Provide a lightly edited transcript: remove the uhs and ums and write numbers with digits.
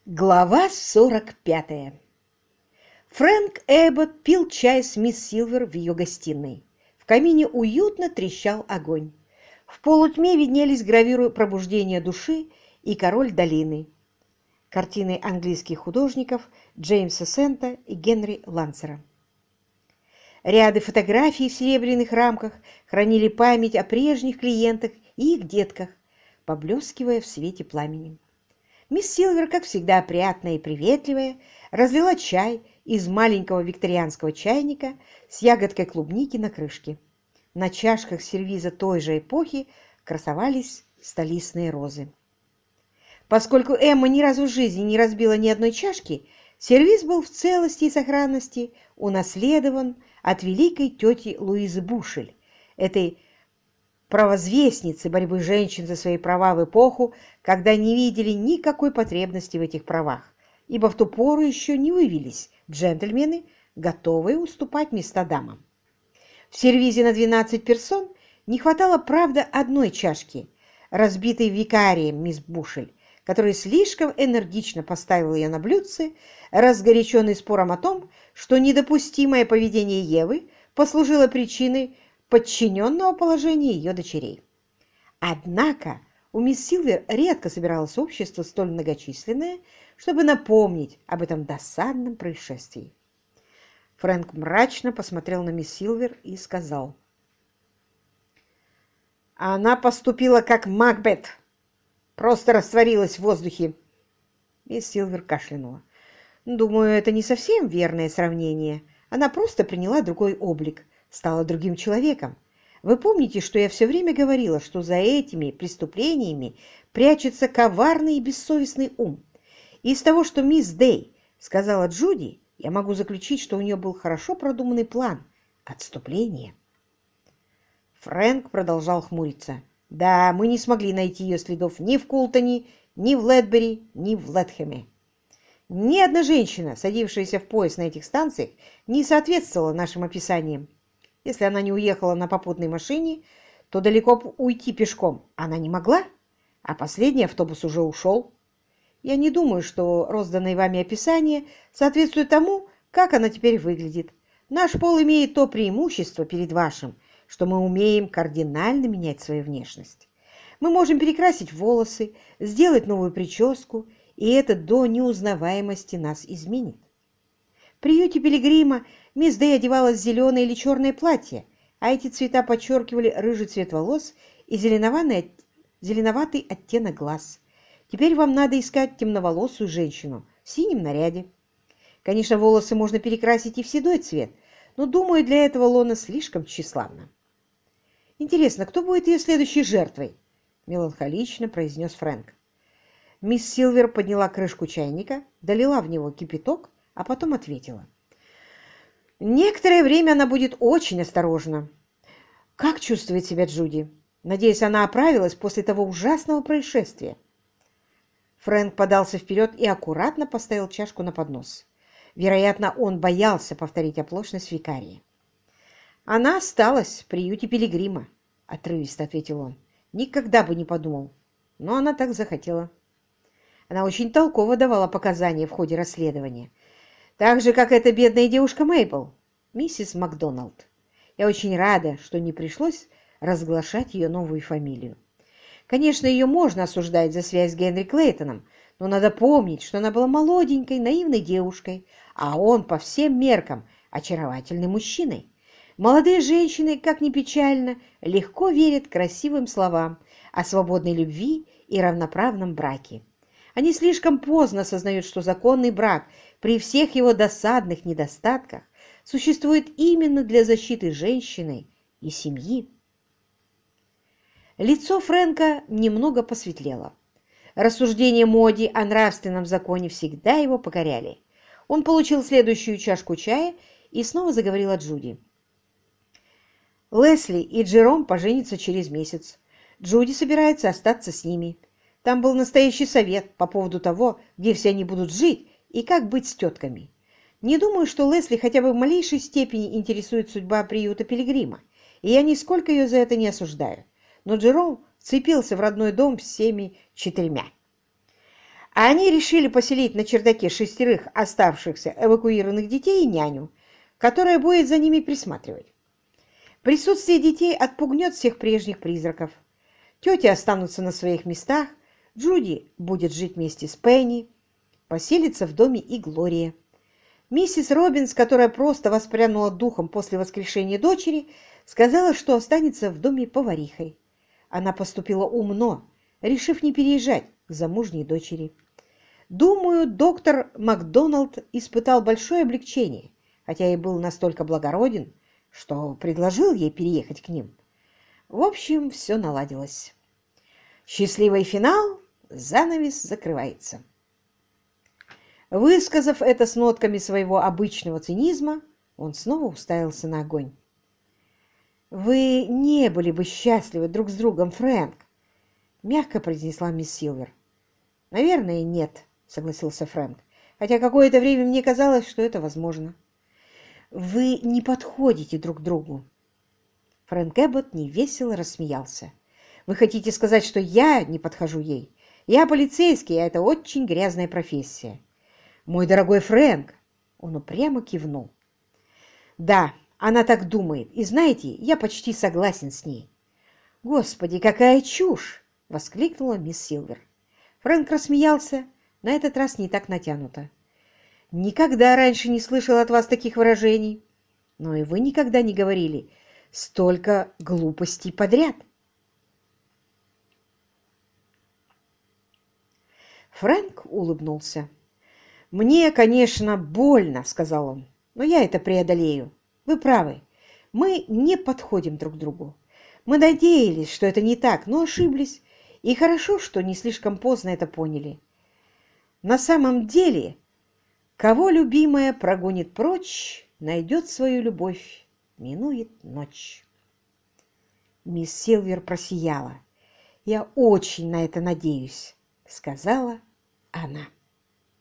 Глава 45. Фрэнк Эббот пил чай с мисс Силвер в ее гостиной. В камине уютно трещал огонь. В полутьме виднелись гравюры «Пробуждение души» и «Король долины», картины английских художников Джеймса Сента и Генри Лансера. Ряды фотографий в серебряных рамках хранили память о прежних клиентах и их детках, поблескивая в свете пламени. Мисс Силвер, как всегда опрятная и приветливая, разлила чай из маленького викторианского чайника с ягодкой клубники на крышке. На чашках сервиза той же эпохи красовались столистные розы. Поскольку Эмма ни разу в жизни не разбила ни одной чашки, сервиз был в целости и сохранности унаследован от великой тети Луизы Бушель, этой провозвестницы борьбы женщин за свои права в эпоху, когда не видели никакой потребности в этих правах, ибо в ту пору еще не вывелись джентльмены, готовые уступать места дамам. В сервизе на 12 персон не хватало, правда, одной чашки, разбитой викарием мисс Бушель, который слишком энергично поставил ее на блюдце, разгоряченный спором о том, что недопустимое поведение Евы послужило причиной подчиненного положения ее дочерей. Однако у мисс Силвер редко собиралось общество столь многочисленное, чтобы напомнить об этом досадном происшествии. Фрэнк мрачно посмотрел на мисс Силвер и сказал: «Она поступила как Макбет, просто растворилась в воздухе». Мисс Силвер кашлянула. «Думаю, это не совсем верное сравнение. Она просто приняла другой облик, стала другим человеком. Вы помните, что я все время говорила, что за этими преступлениями прячется коварный и бессовестный ум? И из того, что мисс Дэй сказала Джуди, я могу заключить, что у нее был хорошо продуманный план отступления». Фрэнк продолжал хмуриться. «Да, мы не смогли найти ее следов ни в Култоне, ни в Лэдбери, ни в Лэтхэме. Ни одна женщина, садившаяся в поезд на этих станциях, не соответствовала нашим описаниям. Если она не уехала на попутной машине, то далеко уйти пешком она не могла, а последний автобус уже ушел. Я не думаю, что розданное вами описание соответствует тому, как она теперь выглядит. Наш пол имеет то преимущество перед вашим, что мы умеем кардинально менять свою внешность. Мы можем перекрасить волосы, сделать новую прическу, и это до неузнаваемости нас изменит. В приюте Пилигрима мисс Дэй одевалась в зеленое или черное платье, а эти цвета подчеркивали рыжий цвет волос и зеленоватый оттенок глаз. Теперь вам надо искать темноволосую женщину в синем наряде. Конечно, волосы можно перекрасить и в седой цвет, но, думаю, для этого лона слишком тщеславна. «Интересно, кто будет ее следующей жертвой?» — меланхолично произнес Фрэнк. Мисс Силвер подняла крышку чайника, долила в него кипяток, а потом ответила: «Некоторое время она будет очень осторожна. Как чувствует себя Джуди? Надеюсь, она оправилась после того ужасного происшествия». Фрэнк подался вперед и аккуратно поставил чашку на поднос. Вероятно, он боялся повторить оплошность викария. «Она осталась в приюте Пилигрима», — отрывисто ответил он. «Никогда бы не подумал, но она так захотела». Она очень толково давала показания в ходе расследования, так же, как эта бедная девушка Мейбл, миссис Макдоналд. Я очень рада, что не пришлось разглашать ее новую фамилию. Конечно, ее можно осуждать за связь с Генри Клейтоном, но надо помнить, что она была молоденькой, наивной девушкой, а он по всем меркам очаровательный мужчиной. Молодые женщины, как ни печально, легко верят красивым словам о свободной любви и равноправном браке. Они слишком поздно осознают, что законный брак при всех его досадных недостатках существует именно для защиты женщины и семьи. Лицо Фрэнка немного посветлело. Рассуждения Моди о нравственном законе всегда его покоряли. Он получил следующую чашку чая и снова заговорил о Джуди. «Лесли и Джером поженятся через месяц. Джуди собирается остаться с ними. Там был настоящий совет по поводу того, где все они будут жить и как быть с тетками. Не думаю, что Лесли хотя бы в малейшей степени интересует судьба приюта Пилигрима, и я нисколько ее за это не осуждаю. Но Джером вцепился в родной дом всеми четырьмя. А они решили поселить на чердаке 6 оставшихся эвакуированных детей и няню, которая будет за ними присматривать. Присутствие детей отпугнет всех прежних призраков. Тети останутся на своих местах, Джуди будет жить вместе с Пенни, поселится в доме и Глория. Миссис Робинс, которая просто воспрянула духом после воскрешения дочери, сказала, что останется в доме поварихой. Она поступила умно, решив не переезжать к замужней дочери. Думаю, доктор Макдоналд испытал большое облегчение, хотя и был настолько благороден, что предложил ей переехать к ним. В общем, все наладилось. Счастливый финал, занавес закрывается. Высказав это с нотками своего обычного цинизма, он снова уставился на огонь. «Вы не были бы счастливы друг с другом, Фрэнк», — мягко произнесла мисс Силвер. «Наверное, нет», — согласился Фрэнк, «хотя какое-то время мне казалось, что это возможно». «Вы не подходите друг другу». Фрэнк Эббот невесело рассмеялся. «Вы хотите сказать, что я не подхожу ей? Я полицейский, а это очень грязная профессия». «Мой дорогой Фрэнк!» Он упрямо кивнул. «Да, она так думает, и знаете, я почти согласен с ней». «Господи, какая чушь!» — воскликнула мисс Силвер. Фрэнк рассмеялся, на этот раз не так натянуто. «Никогда раньше не слышал от вас таких выражений. Но и вы никогда не говорили столько глупостей подряд». Фрэнк улыбнулся. «Мне, конечно, больно», — сказал он, — «но я это преодолею. Вы правы, мы не подходим друг другу. Мы надеялись, что это не так, но ошиблись, и хорошо, что не слишком поздно это поняли. На самом деле, кого любимая прогонит прочь, найдет свою любовь, минует ночь». Мисс Силвер просияла. «Я очень на это надеюсь», — сказала она.